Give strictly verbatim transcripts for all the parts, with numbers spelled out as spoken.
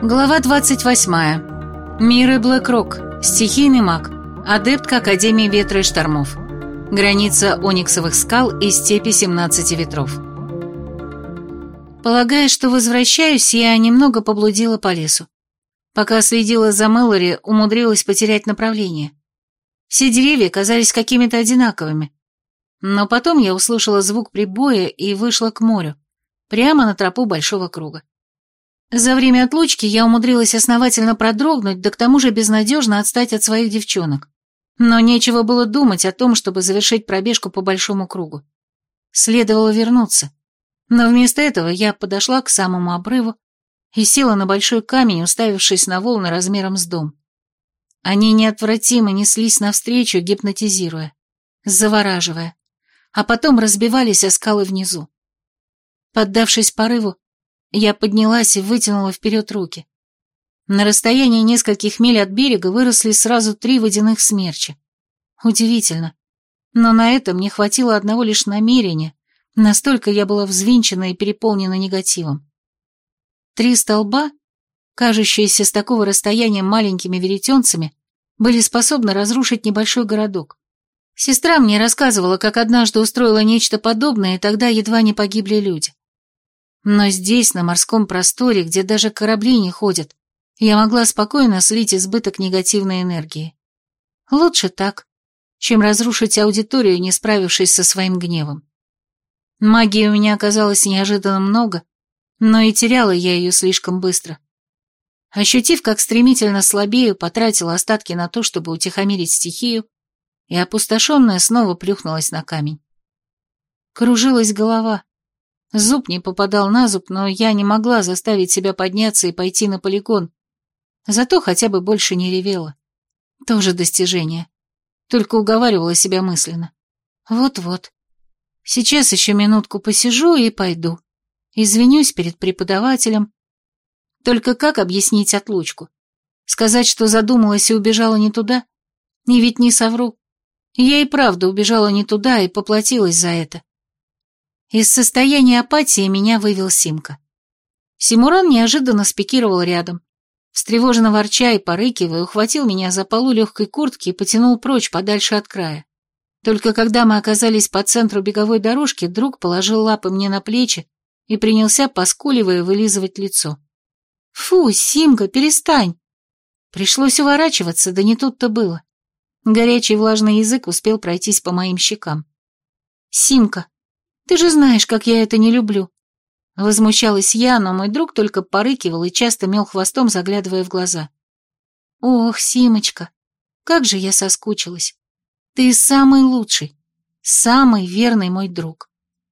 Глава двадцать восьмая. Миры Блэкрок. Стихийный маг. Адептка Академии Ветра и Штормов. Граница Ониксовых скал и степи семнадцати ветров. Полагая, что возвращаюсь, я немного поблудила по лесу. Пока следила за Мэлори, умудрилась потерять направление. Все деревья казались какими-то одинаковыми. Но потом я услышала звук прибоя и вышла к морю, прямо на тропу большого круга. За время отлучки я умудрилась основательно продрогнуть, да к тому же безнадежно отстать от своих девчонок. Но нечего было думать о том, чтобы завершить пробежку по большому кругу. Следовало вернуться. Но вместо этого я подошла к самому обрыву и села на большой камень, уставившись на волны размером с дом. Они неотвратимо неслись навстречу, гипнотизируя, завораживая, а потом разбивались о скалы внизу. Поддавшись порыву, я поднялась и вытянула вперед руки. На расстоянии нескольких миль от берега выросли сразу три водяных смерча. Удивительно. Но на это мне хватило одного лишь намерения, настолько я была взвинчена и переполнена негативом. Три столба, кажущиеся с такого расстояния маленькими веретенцами, были способны разрушить небольшой городок. Сестра мне рассказывала, как однажды устроила нечто подобное, и тогда едва не погибли люди. Но здесь, на морском просторе, где даже корабли не ходят, я могла спокойно слить избыток негативной энергии. Лучше так, чем разрушить аудиторию, не справившись со своим гневом. Магии у меня оказалось неожиданно много, но и теряла я ее слишком быстро. Ощутив, как стремительно слабею, потратила остатки на то, чтобы утихомирить стихию, и опустошенная снова плюхнулась на камень. Кружилась голова. Зуб не попадал на зуб, но я не могла заставить себя подняться и пойти на полигон. Зато хотя бы больше не ревела. Тоже достижение. Только уговаривала себя мысленно. Вот-вот. Сейчас еще минутку посижу и пойду. Извинюсь перед преподавателем. Только как объяснить отлучку? Сказать, что задумалась и убежала не туда? И ведь не совру. Я и правда убежала не туда и поплатилась за это. Из состояния апатии меня вывел Симка. Симуран неожиданно спикировал рядом. Встревоженно ворча и порыкивая, ухватил меня за полу легкой куртки и потянул прочь подальше от края. Только когда мы оказались по центру беговой дорожки, друг положил лапы мне на плечи и принялся, поскуливая, вылизывать лицо. «Фу, Симка, перестань!» Пришлось уворачиваться, да не тут-то было. Горячий влажный язык успел пройтись по моим щекам. «Симка, ты же знаешь, как я это не люблю!» Возмущалась я, но мой друг только порыкивал и часто мел хвостом, заглядывая в глаза. «Ох, Симочка, как же я соскучилась! Ты самый лучший, самый верный мой друг!»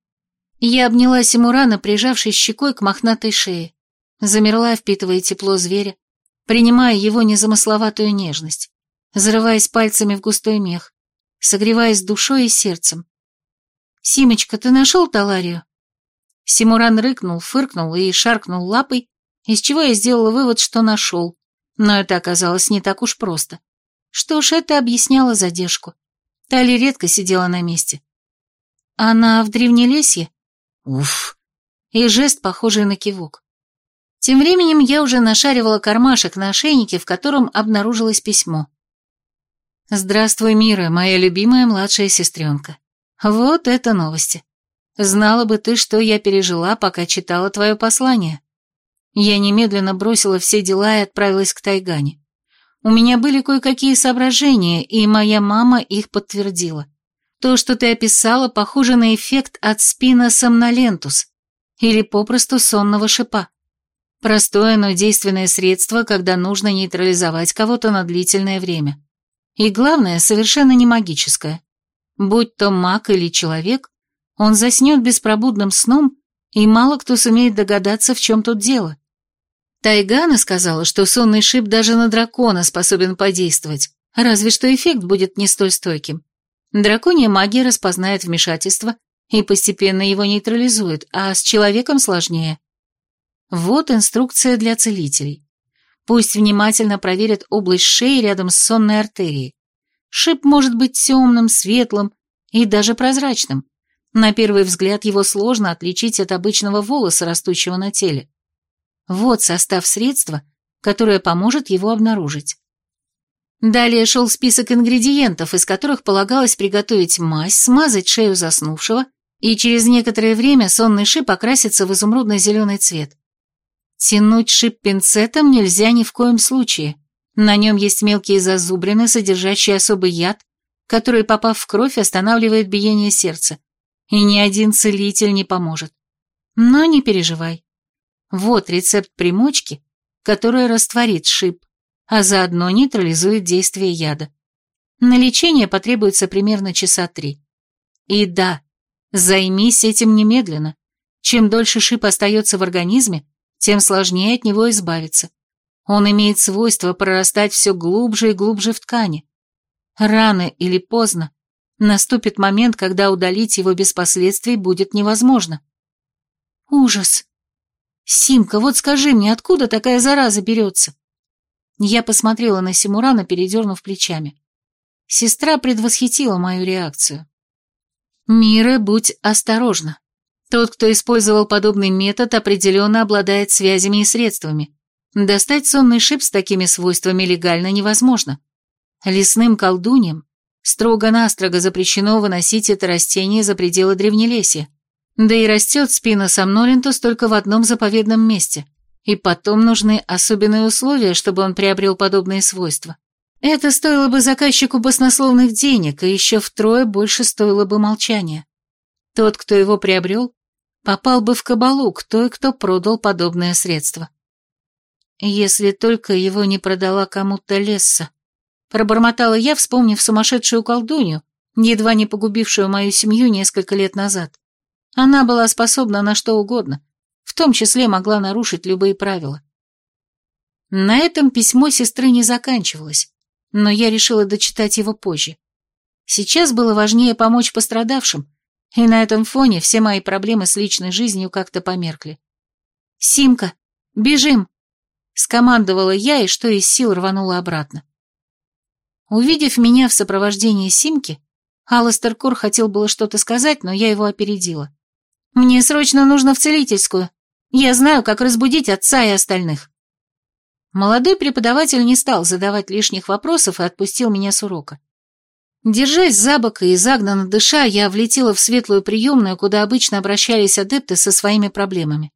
Я обняла Симурана, прижавшись щекой к мохнатой шее, замерла, впитывая тепло зверя, принимая его незамысловатую нежность, зарываясь пальцами в густой мех, согреваясь душой и сердцем. «Симочка, ты нашел Таларию?» Симуран рыкнул, фыркнул и шаркнул лапой, из чего я сделала вывод, что нашел, но это оказалось не так уж просто. Что ж, это объясняло задержку. Тали редко сидела на месте. «Она в Древнелесье?» «Уф!» И жест, похожий на кивок. Тем временем я уже нашаривала кармашек на ошейнике, в котором обнаружилось письмо. «Здравствуй, Мира, моя любимая младшая сестренка. Вот это новости. Знала бы ты, что я пережила, пока читала твое послание». Я немедленно бросила все дела и отправилась к Тайгане. У меня были кое-какие соображения, и моя мама их подтвердила. То, что ты описала, похоже на эффект от спина сомнолентус, или попросту сонного шипа. Простое, но действенное средство, когда нужно нейтрализовать кого-то на длительное время. И главное, совершенно не магическое. Будь то маг или человек, он заснет беспробудным сном, и мало кто сумеет догадаться, в чем тут дело. Тайгана сказала, что сонный шип даже на дракона способен подействовать, разве что эффект будет не столь стойким. Драконья магия распознает вмешательство и постепенно его нейтрализует, а с человеком сложнее. Вот инструкция для целителей. Пусть внимательно проверят область шеи рядом с сонной артерией. Шип может быть темным, светлым и даже прозрачным. На первый взгляд его сложно отличить от обычного волоса, растущего на теле. Вот состав средства, которое поможет его обнаружить. Далее шел список ингредиентов, из которых полагалось приготовить мазь, смазать шею заснувшего, и через некоторое время сонный шип окрасится в изумрудно-зеленый цвет. Тянуть шип пинцетом нельзя ни в коем случае. На нем есть мелкие зазубрины, содержащие особый яд, который, попав в кровь, останавливает биение сердца, и ни один целитель не поможет. Но не переживай. Вот рецепт примочки, которая растворит шип, а заодно нейтрализует действие яда. На лечение потребуется примерно часа три. И да, займись этим немедленно. Чем дольше шип остается в организме, тем сложнее от него избавиться. Он имеет свойство прорастать все глубже и глубже в ткани. Рано или поздно наступит момент, когда удалить его без последствий будет невозможно. Ужас. Симка, вот скажи мне, откуда такая зараза берется? Я посмотрела на Симурана, передернув плечами. Сестра предвосхитила мою реакцию. Мира, будь осторожна. Тот, кто использовал подобный метод, определенно обладает связями и средствами. Достать сонный шип с такими свойствами легально невозможно. Лесным колдуньям строго-настрого запрещено выносить это растение за пределы древнелесья. Да и растет спина сомнолентус только в одном заповедном месте. И потом нужны особенные условия, чтобы он приобрел подобные свойства. Это стоило бы заказчику баснословных денег, и еще втрое больше стоило бы молчания. Тот, кто его приобрел, попал бы в кабалу, кто и кто продал подобное средство. Если только его не продала кому-то Лесса. Пробормотала я, вспомнив сумасшедшую колдунью, едва не погубившую мою семью несколько лет назад. Она была способна на что угодно, в том числе могла нарушить любые правила. На этом письмо сестры не заканчивалось, но я решила дочитать его позже. Сейчас было важнее помочь пострадавшим, и на этом фоне все мои проблемы с личной жизнью как-то померкли. «Симка, бежим!» — скомандовала я, и что из сил рванула обратно. Увидев меня в сопровождении Симки, Алластер Кор хотел было что-то сказать, но я его опередила. «Мне срочно нужно в целительскую. Я знаю, как разбудить отца и остальных». Молодой преподаватель не стал задавать лишних вопросов и отпустил меня с урока. Держась за бок и загнанно дыша, я влетела в светлую приемную, куда обычно обращались адепты со своими проблемами.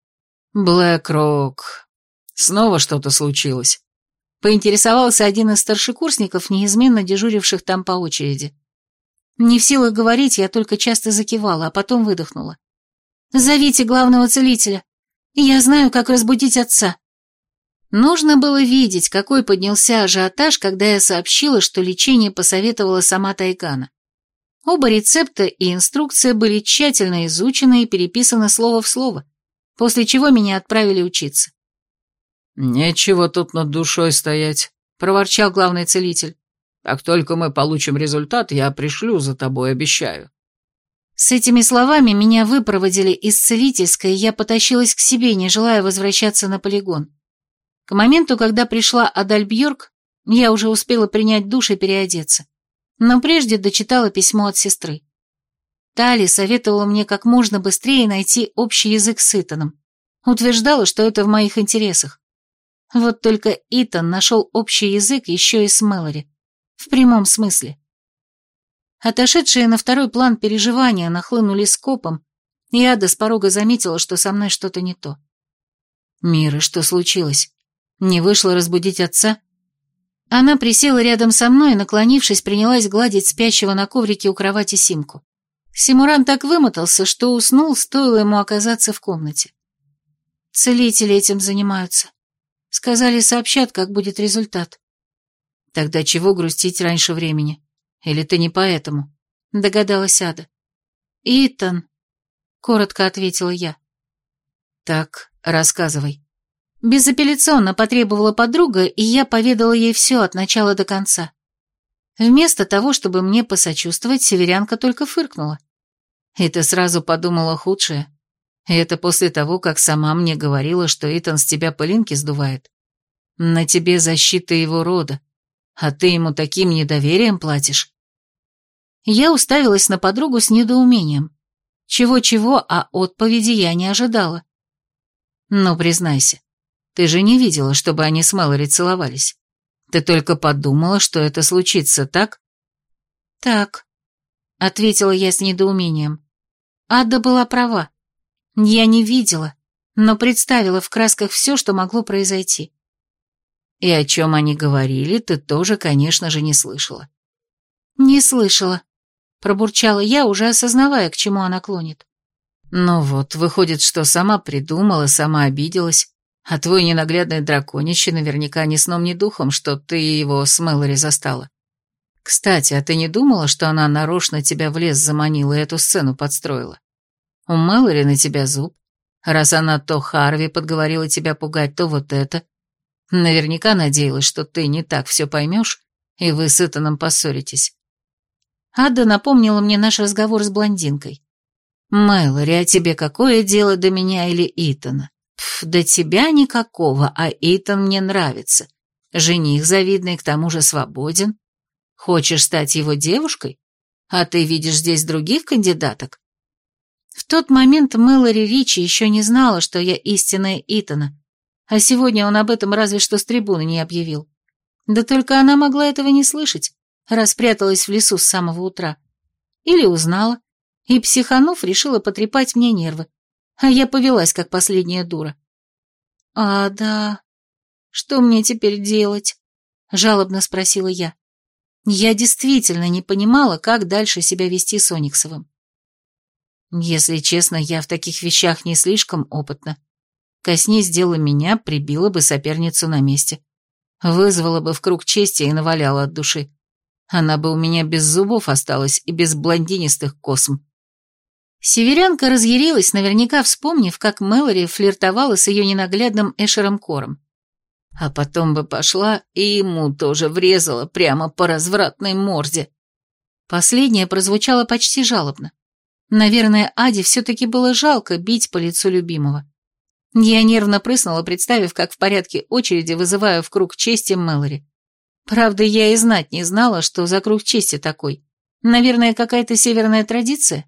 «Блэк-Рок, снова что-то случилось?» — поинтересовался один из старшекурсников, неизменно дежуривших там по очереди. Не в силах говорить, я только часто закивала, а потом выдохнула. «Зовите главного целителя. Я знаю, как разбудить отца». Нужно было видеть, какой поднялся ажиотаж, когда я сообщила, что лечение посоветовала сама Тайгана. Оба рецепта и инструкция были тщательно изучены и переписаны слово в слово, после чего меня отправили учиться. «Нечего тут над душой стоять», — проворчал главный целитель. «Как только мы получим результат, я пришлю за тобой, обещаю». С этими словами меня выпроводили из целительской, и я потащилась к себе, не желая возвращаться на полигон. К моменту, когда пришла Адальбьорг, я уже успела принять душ и переодеться, но прежде дочитала письмо от сестры. Тали советовала мне как можно быстрее найти общий язык с Итаном, утверждала, что это в моих интересах. Вот только Итан нашел общий язык еще и с Мэлори, в прямом смысле. Отошедшие на второй план переживания нахлынули скопом, и Ада с порога заметила, что со мной что-то не то. «Мира, что случилось? Не вышло разбудить отца?» Она присела рядом со мной и, наклонившись, принялась гладить спящего на коврике у кровати Симку. Симуран так вымотался, что уснул, стоило ему оказаться в комнате. «Целители этим занимаются. Сказали, сообщат, как будет результат». «Тогда чего грустить раньше времени? Или ты не поэтому?» — догадалась Ада. «Итан», — коротко ответила я. «Так, рассказывай». Безапелляционно потребовала подруга, и я поведала ей все от начала до конца. Вместо того, чтобы мне посочувствовать, северянка только фыркнула. И ты сразу подумала худшее. И это после того, как сама мне говорила, что Итан с тебя пылинки сдувает. На тебе защита его рода, а ты ему таким недоверием платишь. Я уставилась на подругу с недоумением. Чего-чего, а отповеди я не ожидала. Ну, признайся, Ты же не видела, чтобы они с Мэлори целовались. Ты только подумала, что это случится, так?» «Так», — ответила я с недоумением. Ада была права. Я не видела, но представила в красках все, что могло произойти. И о чем они говорили, ты тоже, конечно же, не слышала. «Не слышала», — пробурчала я, уже осознавая, к чему она клонит. «Ну вот, выходит, что сама придумала, сама обиделась, а твой ненаглядный драконище наверняка ни сном, ни духом, что ты его с Мэлори застала. Кстати, а ты не думала, что она нарочно тебя в лес заманила и эту сцену подстроила? У Мэлори на тебя зуб, раз она то Харви подговорила тебя пугать, то вот это. Наверняка надеялась, что ты не так все поймешь, и вы с Итаном поссоритесь». Ада напомнила мне наш разговор с блондинкой. «Мэлори, а тебе какое дело до меня или Итана? Пф, до тебя никакого, а Итан мне нравится. Жених завидный, к тому же свободен. Хочешь стать его девушкой? А ты видишь здесь других кандидаток?» В тот момент Мэлори Ричи еще не знала, что я истинная Итана, а сегодня он об этом разве что с трибуны не объявил. Да только она могла этого не слышать, раз пряталась в лесу с самого утра. Или узнала, и, психанув, решила потрепать мне нервы, а я повелась, как последняя дура. «А, да, что мне теперь делать?» — жалобно спросила я. Я действительно не понимала, как дальше себя вести с Ониксовым. Если честно, я в таких вещах не слишком опытна. Коснись дела меня, прибила бы соперницу на месте. Вызвала бы в круг чести и наваляла от души. Она бы у меня без зубов осталась и без блондинистых косм. Северянка разъярилась, наверняка вспомнив, как Мэлори флиртовала с ее ненаглядным Эшером Кором. А потом бы пошла и ему тоже врезала прямо по развратной морде. Последнее прозвучало почти жалобно. Наверное, Аде все-таки было жалко бить по лицу любимого. Я нервно прыснула, представив, как в порядке очереди вызываю в круг чести Мэлори. Правда, я и знать не знала, что за круг чести такой. Наверное, какая-то северная традиция?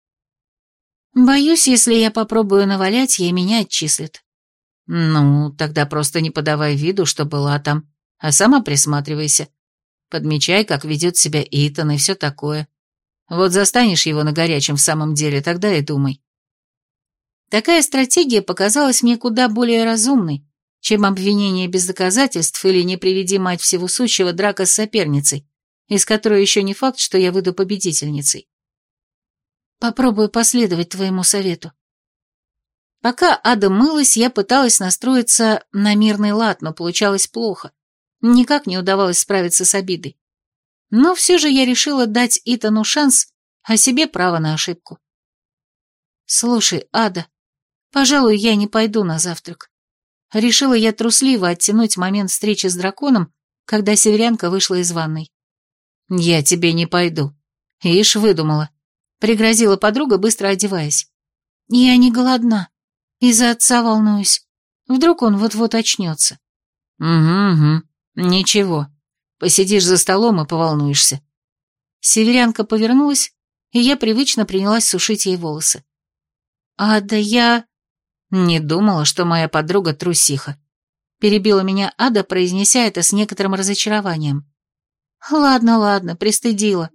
Боюсь, если я попробую навалять, ей меня отчислят. Ну, тогда просто не подавай виду, что была там, а сама присматривайся. Подмечай, как ведет себя Итан и все такое. Вот застанешь его на горячем в самом деле, тогда и думай. Такая стратегия показалась мне куда более разумной, чем обвинение без доказательств или не приведи мать всего сущего драка с соперницей, из которой еще не факт, что я выйду победительницей. Попробую последовать твоему совету. Пока Ада мылась, я пыталась настроиться на мирный лад, но получалось плохо. Никак не удавалось справиться с обидой. Но все же я решила дать Итану шанс, а себе право на ошибку. «Слушай, Ада, пожалуй, я не пойду на завтрак». Решила я трусливо оттянуть момент встречи с драконом, когда северянка вышла из ванной. «Я тебе не пойду. Ишь, выдумала», — пригрозила подруга, быстро одеваясь. «Я не голодна. Из-за отца волнуюсь. Вдруг он вот-вот очнется». «Угу, угу. Ничего. Посидишь за столом и поволнуешься». Северянка повернулась, и я привычно принялась сушить ей волосы. «А да я...» «Не думала, что моя подруга трусиха», — перебила меня Ада, произнеся это с некоторым разочарованием. «Ладно, ладно, пристыдила».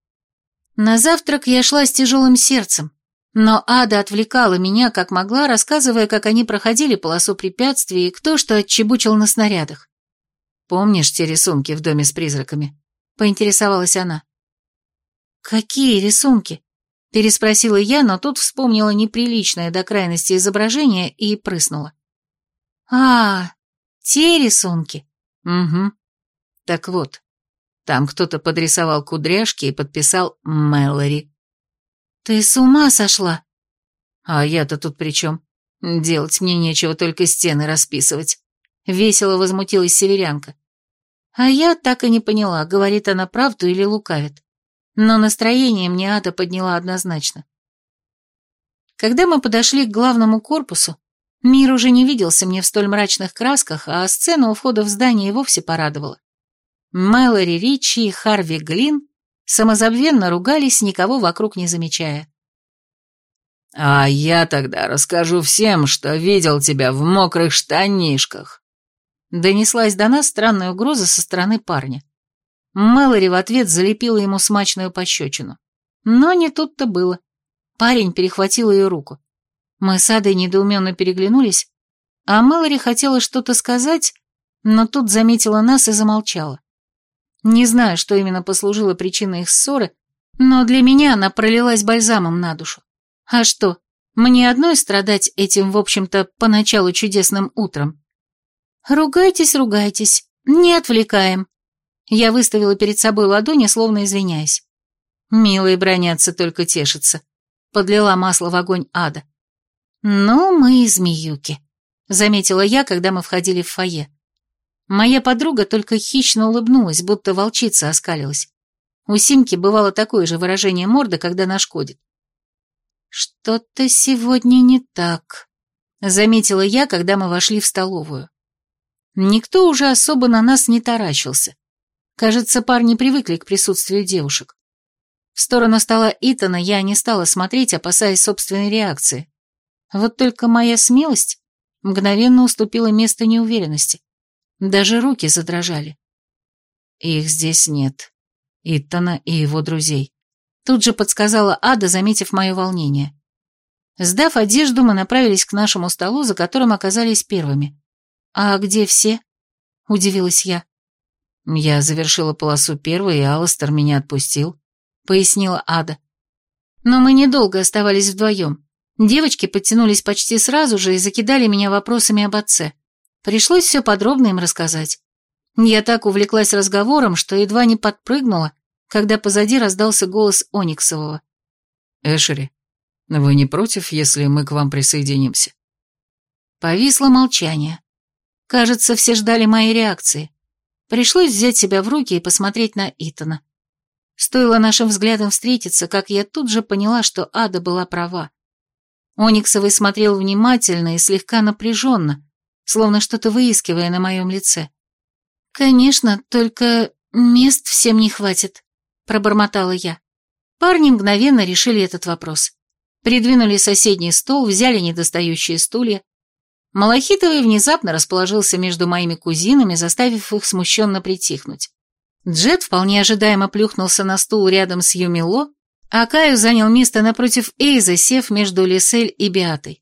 На завтрак я шла с тяжелым сердцем, но Ада отвлекала меня, как могла, рассказывая, как они проходили полосу препятствий и кто что отчебучил на снарядах. «Помнишь те рисунки в доме с призраками?» — поинтересовалась она. «Какие рисунки?» — переспросила я, но тут вспомнила неприличное до крайности изображение и прыснула. «А, те рисунки?» «Угу. Так вот, там кто-то подрисовал кудряшки и подписал Мэлори». «Ты с ума сошла?» «А я-то тут при чем? Делать мне нечего, только стены расписывать». Весело возмутилась северянка. А я так и не поняла, говорит она правду или лукавит. Но настроение мне Ада подняла однозначно. Когда мы подошли к главному корпусу, мир уже не виделся мне в столь мрачных красках, а сцена у входа в здание и вовсе порадовала. Мэлори Ричи и Харви Глин самозабвенно ругались, никого вокруг не замечая. «А я тогда расскажу всем, что видел тебя в мокрых штанишках». Донеслась до нас странная угроза со стороны парня. Мэлори в ответ залепила ему смачную пощечину. Но не тут-то было. Парень перехватил ее руку. Мы с Адой недоуменно переглянулись, а Мэлори хотела что-то сказать, но тут заметила нас и замолчала. Не знаю, что именно послужило причиной их ссоры, но для меня она пролилась бальзамом на душу. А что, мне одной страдать этим, в общем-то, поначалу чудесным утром? «Ругайтесь, ругайтесь, не отвлекаем». Я выставила перед собой ладони, словно извиняясь. «Милые бранятся, только тешатся», — подлила масло в огонь Ада. «Ну, мы и змеюки», — заметила я, когда мы входили в фойе. Моя подруга только хищно улыбнулась, будто волчица оскалилась. У Симки бывало такое же выражение морды, когда нашкодит. «Что-то сегодня не так», — заметила я, когда мы вошли в столовую. Никто уже особо на нас не таращился. Кажется, парни привыкли к присутствию девушек. В сторону стола Итана я не стала смотреть, опасаясь собственной реакции. Вот только моя смелость мгновенно уступила место неуверенности. Даже руки задрожали. Их здесь нет. Итана и его друзей. Тут же подсказала Ада, заметив мое волнение. Сдав одежду, мы направились к нашему столу, за которым оказались первыми. «А где все?» — удивилась я. «Я завершила полосу первой, и Алластер меня отпустил», — пояснила Ада. Но мы недолго оставались вдвоем. Девочки подтянулись почти сразу же и закидали меня вопросами об отце. Пришлось все подробно им рассказать. Я так увлеклась разговором, что едва не подпрыгнула, когда позади раздался голос Ониксового. «Эшери, вы не против, если мы к вам присоединимся?» Повисло молчание. Кажется, все ждали моей реакции. Пришлось взять себя в руки и посмотреть на Итана. Стоило нашим взглядам встретиться, как я тут же поняла, что Ада была права. Ониксовый смотрел внимательно и слегка напряженно, словно что-то выискивая на моем лице. «Конечно, только мест всем не хватит», — пробормотала я. Парни мгновенно решили этот вопрос. Придвинули соседний стол, взяли недостающие стулья. Малахитовый внезапно расположился между моими кузинами, заставив их смущенно притихнуть. Джет вполне ожидаемо плюхнулся на стул рядом с Юмило, а Каю занял место напротив Эйза, сев между Лисель и Беатой.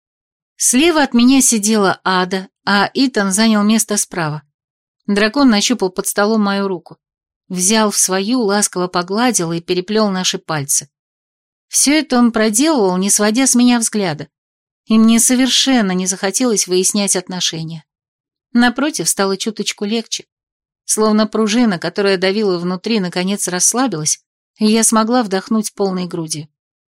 Слева от меня сидела Ада, а Итан занял место справа. Дракон нащупал под столом мою руку. Взял в свою, ласково погладил и переплел наши пальцы. Все это он проделывал, не сводя с меня взгляда. И мне совершенно не захотелось выяснять отношения. Напротив, стало чуточку легче. Словно пружина, которая давила внутри, наконец расслабилась, и я смогла вдохнуть полной грудью.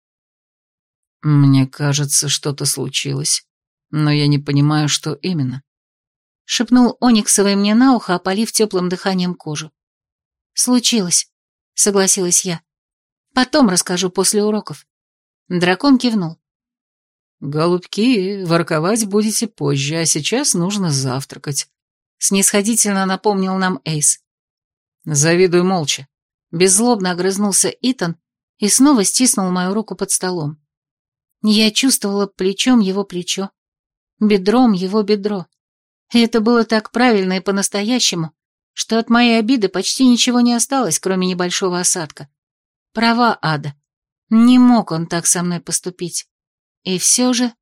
«Мне кажется, что-то случилось, но я не понимаю, что именно», — шепнул Ониксовый мне на ухо, опалив теплым дыханием кожу. «Случилось», — согласилась я. «Потом расскажу после уроков». Дракон кивнул. «Голубки, ворковать будете позже, а сейчас нужно завтракать», — снисходительно напомнил нам Эйс. «Завидуй молча», — беззлобно огрызнулся Итан и снова стиснул мою руку под столом. Я чувствовала плечом его плечо, бедром его бедро. И это было так правильно и по-настоящему, что от моей обиды почти ничего не осталось, кроме небольшого осадка. Права Ада. Не мог он так со мной поступить. И все же...